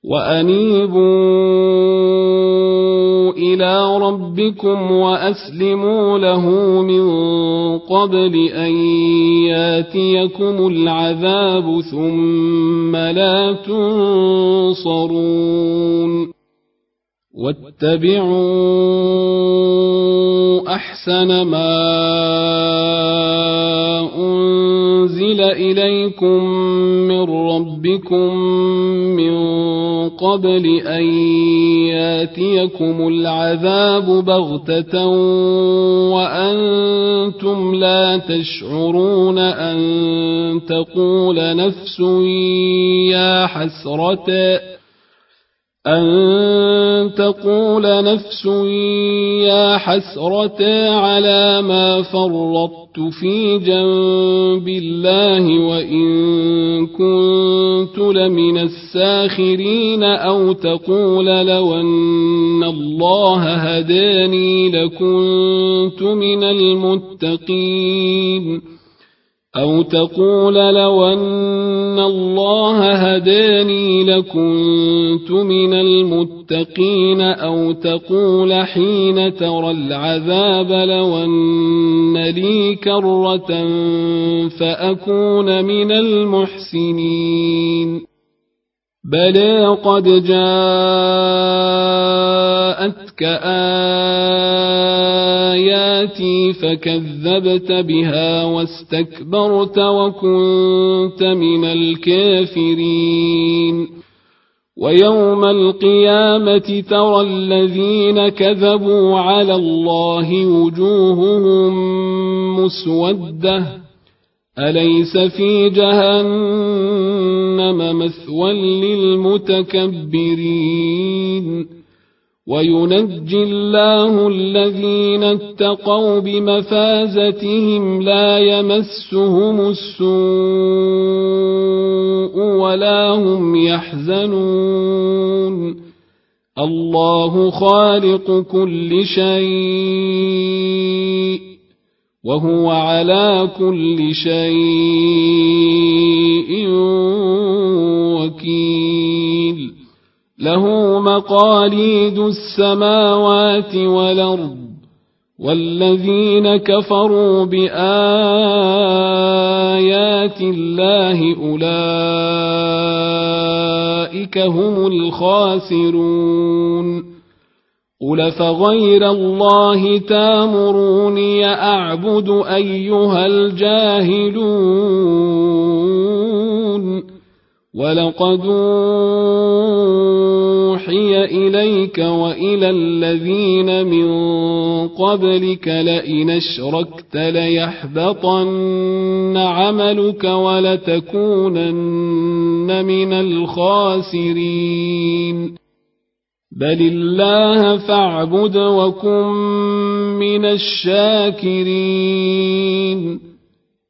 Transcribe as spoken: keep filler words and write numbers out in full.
وأنيبوا إلى ربكم وأسلموا له من قبل أن ياتيكم العذاب ثم لا تنصرون واتبعوا أحسن ما أنزل إليكم من ربكم من قبل أن ياتيكم العذاب بغتة وأنتم لا تشعرون أن تقول نفس يا حسرة أن تقول نفس يا حسرة على ما فرطت في جنب الله وإن كنت لمن الساخرين أو تقول لو أن الله هداني لكنت من المتقين أو تقول لو أن الله هداني لكنت من المتقين أو تقول حين ترى العذاب لو أن لي كرة فأكون من المحسنين بلى قد جاءتك آياتي فكذبت بها واستكبرت وكنت من الكافرين ويوم القيامة ترى الذين كذبوا على الله وجوههم مسودة أليس في جهنم مثوى للمتكبرين وينجي الله الذين اتقوا بمفازتهم لا يمسهم السوء ولا هم يحزنون الله خالق كل شيء وهو على كل شيء وكيل له مقاليد السماوات والأرض والذين كفروا بآيات الله أولئك هم الخاسرون قل فغير الله تامروني أعبد أيها الجاهلون ولقد أوحي إليك وإلى الذين من قبلك لئن أشركت ليحبطن عملك ولتكونن من الخاسرين بل الله فاعبد وكن من الشاكرين